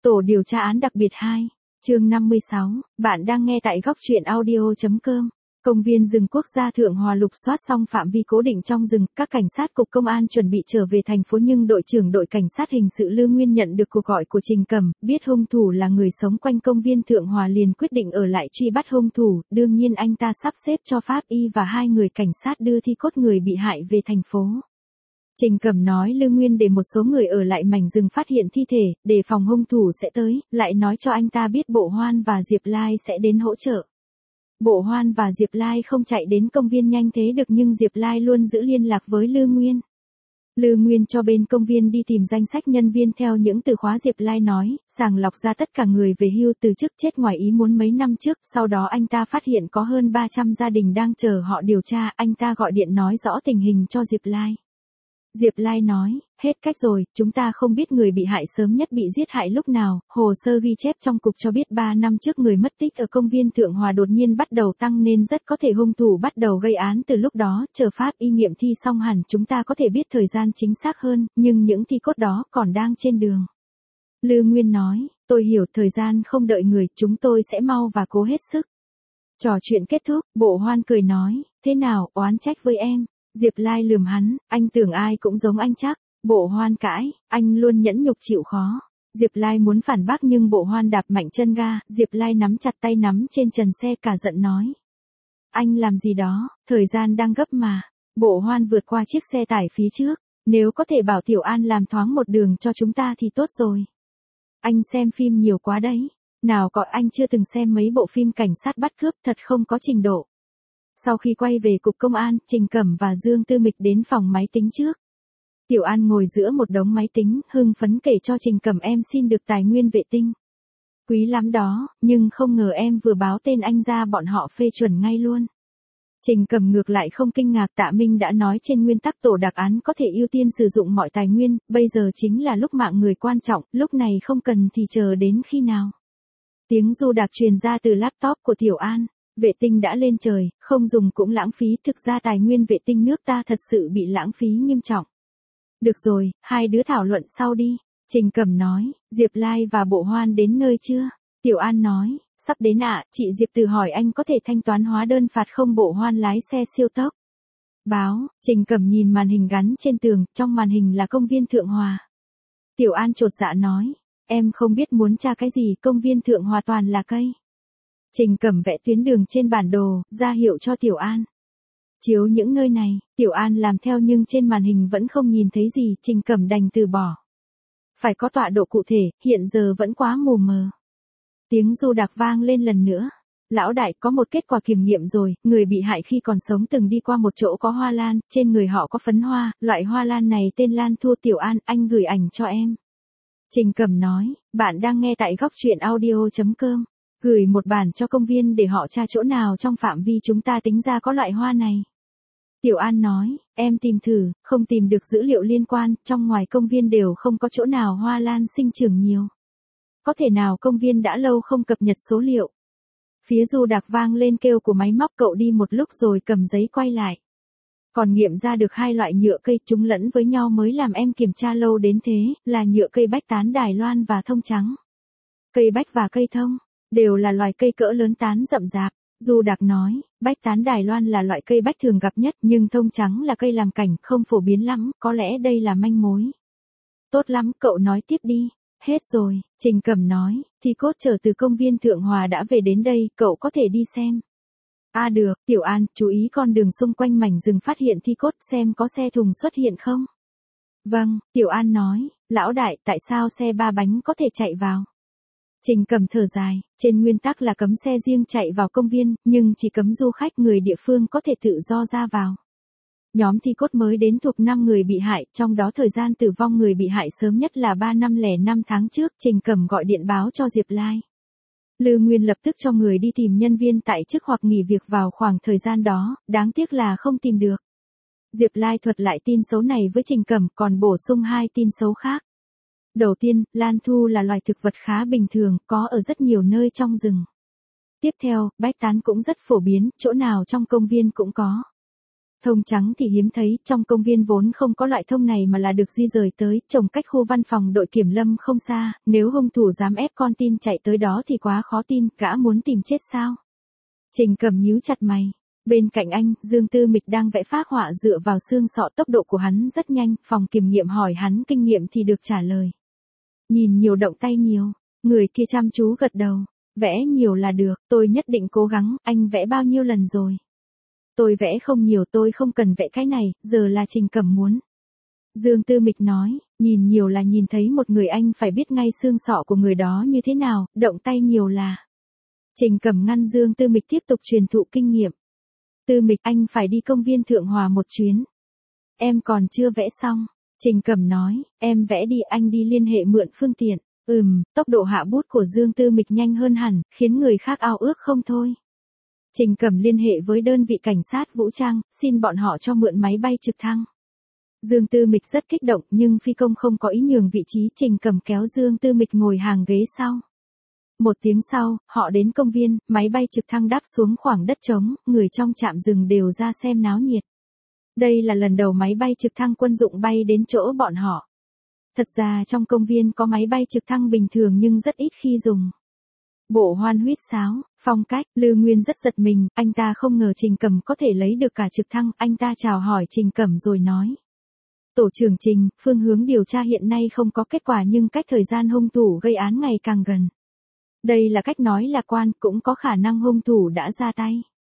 Tổ điều tra án đặc biệt 2, chương 56, bạn đang nghe tại góc truyện audio.com. Công viên rừng quốc gia Thượng Hòa lục soát xong phạm vi cố định trong rừng, các cảnh sát cục công an chuẩn bị trở về thành phố nhưng đội trưởng đội cảnh sát hình sự Lư Nguyên nhận được cuộc gọi của Trình Cẩm, biết hung thủ là người sống quanh công viên Thượng Hòa liền quyết định ở lại truy bắt hung thủ, đương nhiên anh ta sắp xếp cho pháp y và 2 người cảnh sát đưa thi cốt người bị hại về thành phố. Trình Cẩm nói Lư Nguyên để một số người ở lại mảnh rừng phát hiện thi thể, để phòng hung thủ sẽ tới, lại nói cho anh ta biết Bộ Hoan và Diệp Lai sẽ đến hỗ trợ. Bộ Hoan và Diệp Lai không chạy đến công viên nhanh thế được nhưng Diệp Lai luôn giữ liên lạc với Lư Nguyên. Lư Nguyên cho bên công viên đi tìm danh sách nhân viên theo những từ khóa Diệp Lai nói, sàng lọc ra tất cả người về hưu từ chức chết ngoài ý muốn mấy năm trước, sau đó anh ta phát hiện có hơn 300 gia đình đang chờ họ điều tra, anh ta gọi điện nói rõ tình hình cho Diệp Lai. Diệp Lai nói, hết cách rồi, chúng ta không biết người bị hại sớm nhất bị giết hại lúc nào, hồ sơ ghi chép trong cục cho biết 3 năm trước người mất tích ở công viên Thượng Hòa đột nhiên bắt đầu tăng nên rất có thể hung thủ bắt đầu gây án từ lúc đó, chờ pháp y nghiệm thi xong hẳn chúng ta có thể biết thời gian chính xác hơn, nhưng những thi cốt đó còn đang trên đường. Lư Nguyên nói, tôi hiểu thời gian không đợi người, chúng tôi sẽ mau và cố hết sức. Trò chuyện kết thúc, Bộ Hoan cười nói, thế nào, oán trách với em. Diệp Lai lườm hắn, anh tưởng ai cũng giống anh chắc. Bộ Hoan cãi, anh luôn nhẫn nhục chịu khó. Diệp Lai muốn phản bác nhưng Bộ Hoan đạp mạnh chân ga, Diệp Lai nắm chặt tay nắm trên trần xe cả giận nói. Anh làm gì đó, thời gian đang gấp mà. Bộ Hoan vượt qua chiếc xe tải phía trước, nếu có thể bảo Tiểu An làm thoáng một đường cho chúng ta thì tốt rồi. Anh xem phim nhiều quá đấy. Nào có anh chưa từng xem mấy bộ phim cảnh sát bắt cướp thật không có trình độ. Sau khi quay về cục công an, Trình Cẩm và Dương Tư Mịch đến phòng máy tính trước. Tiểu An ngồi giữa một đống máy tính, hưng phấn kể cho Trình Cẩm em xin được tài nguyên vệ tinh. Quý lắm đó, nhưng không ngờ em vừa báo tên anh ra bọn họ phê chuẩn ngay luôn. Trình Cẩm ngược lại không kinh ngạc, Tạ Minh đã nói trên nguyên tắc tổ đặc án có thể ưu tiên sử dụng mọi tài nguyên, bây giờ chính là lúc mạng người quan trọng, lúc này không cần thì chờ đến khi nào. Tiếng du đạc truyền ra từ laptop của Tiểu An. Vệ tinh đã lên trời, không dùng cũng lãng phí, thực ra tài nguyên vệ tinh nước ta thật sự bị lãng phí nghiêm trọng. Được rồi, hai đứa thảo luận sau đi. Trình Cẩm nói, Diệp Lai và Bộ Hoan đến nơi chưa? Tiểu An nói, sắp đến ạ, chị Diệp Từ hỏi anh có thể thanh toán hóa đơn phạt không? Bộ Hoan lái xe siêu tốc. Báo, Trình Cẩm nhìn màn hình gắn trên tường, trong màn hình là công viên Thượng Hòa. Tiểu An chột dạ nói, em không biết muốn tra cái gì, công viên Thượng Hòa toàn là cây. Trình Cẩm vẽ tuyến đường trên bản đồ, ra hiệu cho Tiểu An. Chiếu những nơi này, Tiểu An làm theo nhưng trên màn hình vẫn không nhìn thấy gì, Trình Cẩm đành từ bỏ. Phải có tọa độ cụ thể, hiện giờ vẫn quá mù mờ. Tiếng du đạc vang lên lần nữa. Lão đại, có một kết quả kiểm nghiệm rồi, người bị hại khi còn sống từng đi qua một chỗ có hoa lan, trên người họ có phấn hoa, loại hoa lan này tên lan thua. Tiểu An, anh gửi ảnh cho em. Trình Cẩm nói, bạn đang nghe tại góc truyện audio.com. Gửi một bản cho công viên để họ tra chỗ nào trong phạm vi chúng ta tính ra có loại hoa này. Tiểu An nói, em tìm thử, không tìm được dữ liệu liên quan, trong ngoài công viên đều không có chỗ nào hoa lan sinh trưởng nhiều. Có thể nào công viên đã lâu không cập nhật số liệu. Phía du đạc vang lên kêu của máy móc, cậu đi một lúc rồi cầm giấy quay lại. Còn nghiệm ra được 2 loại nhựa cây, chúng lẫn với nhau mới làm em kiểm tra lâu đến thế, là nhựa cây bách tán Đài Loan và thông trắng. Cây bách và cây thông đều là loài cây cỡ lớn tán rậm rạp. Du Đạc nói, bách tán Đài Loan là loại cây bách thường gặp nhất, nhưng thông trắng là cây làm cảnh, không phổ biến lắm, có lẽ đây là manh mối. Tốt lắm, cậu nói tiếp đi. Hết rồi, Trình Cẩm nói, thi cốt trở từ công viên Thượng Hòa đã về đến đây, cậu có thể đi xem. À được, Tiểu An, chú ý con đường xung quanh mảnh rừng phát hiện thi cốt xem có xe thùng xuất hiện không. Vâng, Tiểu An nói, lão đại, tại sao xe 3 bánh có thể chạy vào? Trình Cẩm thở dài, trên nguyên tắc là cấm xe riêng chạy vào công viên, nhưng chỉ cấm du khách người địa phương có thể tự do ra vào. Nhóm thi cốt mới đến thuộc 5 người bị hại, trong đó thời gian tử vong người bị hại sớm nhất là 3 năm 05 tháng trước, Trình Cẩm gọi điện báo cho Diệp Lai. Lư Nguyên lập tức cho người đi tìm nhân viên tại chức hoặc nghỉ việc vào khoảng thời gian đó, đáng tiếc là không tìm được. Diệp Lai thuật lại tin xấu này với Trình Cẩm, còn bổ sung 2 tin xấu khác. Đầu tiên, lan thu là loài thực vật khá bình thường, có ở rất nhiều nơi trong rừng. Tiếp theo, bách tán cũng rất phổ biến, chỗ nào trong công viên cũng có. Thông trắng thì hiếm thấy, trong công viên vốn không có loại thông này mà là được di rời tới, trồng cách khu văn phòng đội kiểm lâm không xa, nếu hung thủ dám ép con tin chạy tới đó thì quá khó tin, gã muốn tìm chết sao? Trình Cẩm nhíu chặt mày. Bên cạnh anh, Dương Tư Mịch đang vẽ phác họa dựa vào xương sọ, tốc độ của hắn rất nhanh, phòng kiểm nghiệm hỏi hắn kinh nghiệm thì được trả lời. Nhìn nhiều động tay nhiều, người kia chăm chú gật đầu, vẽ nhiều là được, tôi nhất định cố gắng, anh vẽ bao nhiêu lần rồi? Tôi vẽ không nhiều, tôi không cần vẽ cái này, giờ là Trình Cẩm muốn. Dương Tư Mịch nói, nhìn nhiều là nhìn thấy một người, anh phải biết ngay xương sọ của người đó như thế nào, động tay nhiều là. Trình Cẩm ngăn Dương Tư Mịch tiếp tục truyền thụ kinh nghiệm. Tư Mịch, anh phải đi công viên Thượng Hòa một chuyến. Em còn chưa vẽ xong. Trình Cẩm nói, em vẽ đi, anh đi liên hệ mượn phương tiện. Tốc độ hạ bút của Dương Tư Mịch nhanh hơn hẳn, khiến người khác ao ước không thôi. Trình Cẩm liên hệ với đơn vị cảnh sát vũ trang, xin bọn họ cho mượn máy bay trực thăng. Dương Tư Mịch rất kích động, nhưng phi công không có ý nhường vị trí, Trình Cẩm kéo Dương Tư Mịch ngồi hàng ghế sau. 1 tiếng sau, họ đến công viên, máy bay trực thăng đáp xuống khoảng đất trống, người trong trạm dừng đều ra xem náo nhiệt. Đây là lần đầu máy bay trực thăng quân dụng bay đến chỗ bọn họ. Thật ra trong công viên có máy bay trực thăng bình thường nhưng rất ít khi dùng. Bộ hoan huýt sáo, phong cách, Lư Nguyên rất giật mình, anh ta không ngờ Trình Cẩm có thể lấy được cả trực thăng, anh ta chào hỏi Trình Cẩm rồi nói. Tổ trưởng Trình, phương hướng điều tra hiện nay không có kết quả nhưng cách thời gian hung thủ gây án ngày càng gần. Đây là cách nói lạc quan, cũng có khả năng hung thủ đã ra tay.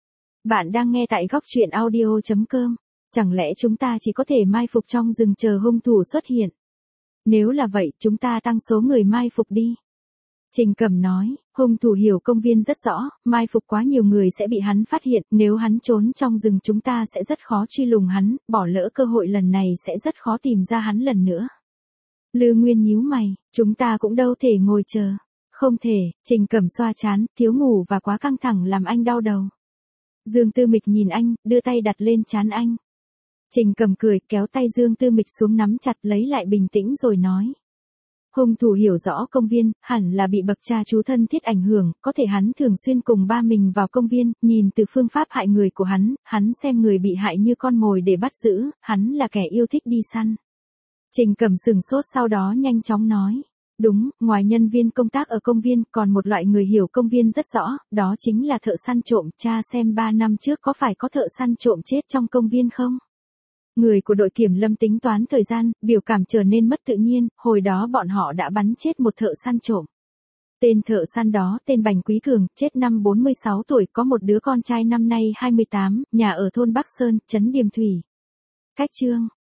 Bạn đang nghe tại góc truyện audio.com. Chẳng lẽ chúng ta chỉ có thể mai phục trong rừng chờ hung thủ xuất hiện? Nếu là vậy, chúng ta tăng số người mai phục đi. Trình Cẩm nói, hung thủ hiểu công viên rất rõ, mai phục quá nhiều người sẽ bị hắn phát hiện, nếu hắn trốn trong rừng chúng ta sẽ rất khó truy lùng hắn, bỏ lỡ cơ hội lần này sẽ rất khó tìm ra hắn lần nữa. Lư Nguyên nhíu mày, chúng ta cũng đâu thể ngồi chờ. Không thể, Trình Cẩm xoa trán, thiếu ngủ và quá căng thẳng làm anh đau đầu. Dương Tư Mịch nhìn anh, đưa tay đặt lên trán anh. Trình Cẩm cười, kéo tay Dương Tư Mịch xuống nắm chặt, lấy lại bình tĩnh rồi nói. Hung thủ hiểu rõ công viên, hẳn là bị bậc cha chú thân thiết ảnh hưởng, có thể hắn thường xuyên cùng ba mình vào công viên, nhìn từ phương pháp hại người của hắn xem người bị hại như con mồi để bắt giữ, hắn là kẻ yêu thích đi săn. Trình Cẩm sừng sốt sau đó nhanh chóng nói. Đúng, ngoài nhân viên công tác ở công viên, còn một loại người hiểu công viên rất rõ, đó chính là thợ săn trộm, cha xem 3 năm trước có phải có thợ săn trộm chết trong công viên không? Người của đội kiểm lâm tính toán thời gian, biểu cảm trở nên mất tự nhiên, hồi đó bọn họ đã bắn chết một thợ săn trộm. Tên thợ săn đó tên Bành Quý Cường, chết năm 46 tuổi, có một đứa con trai năm nay 28, nhà ở thôn Bắc Sơn, trấn Điềm Thủy. Cách chương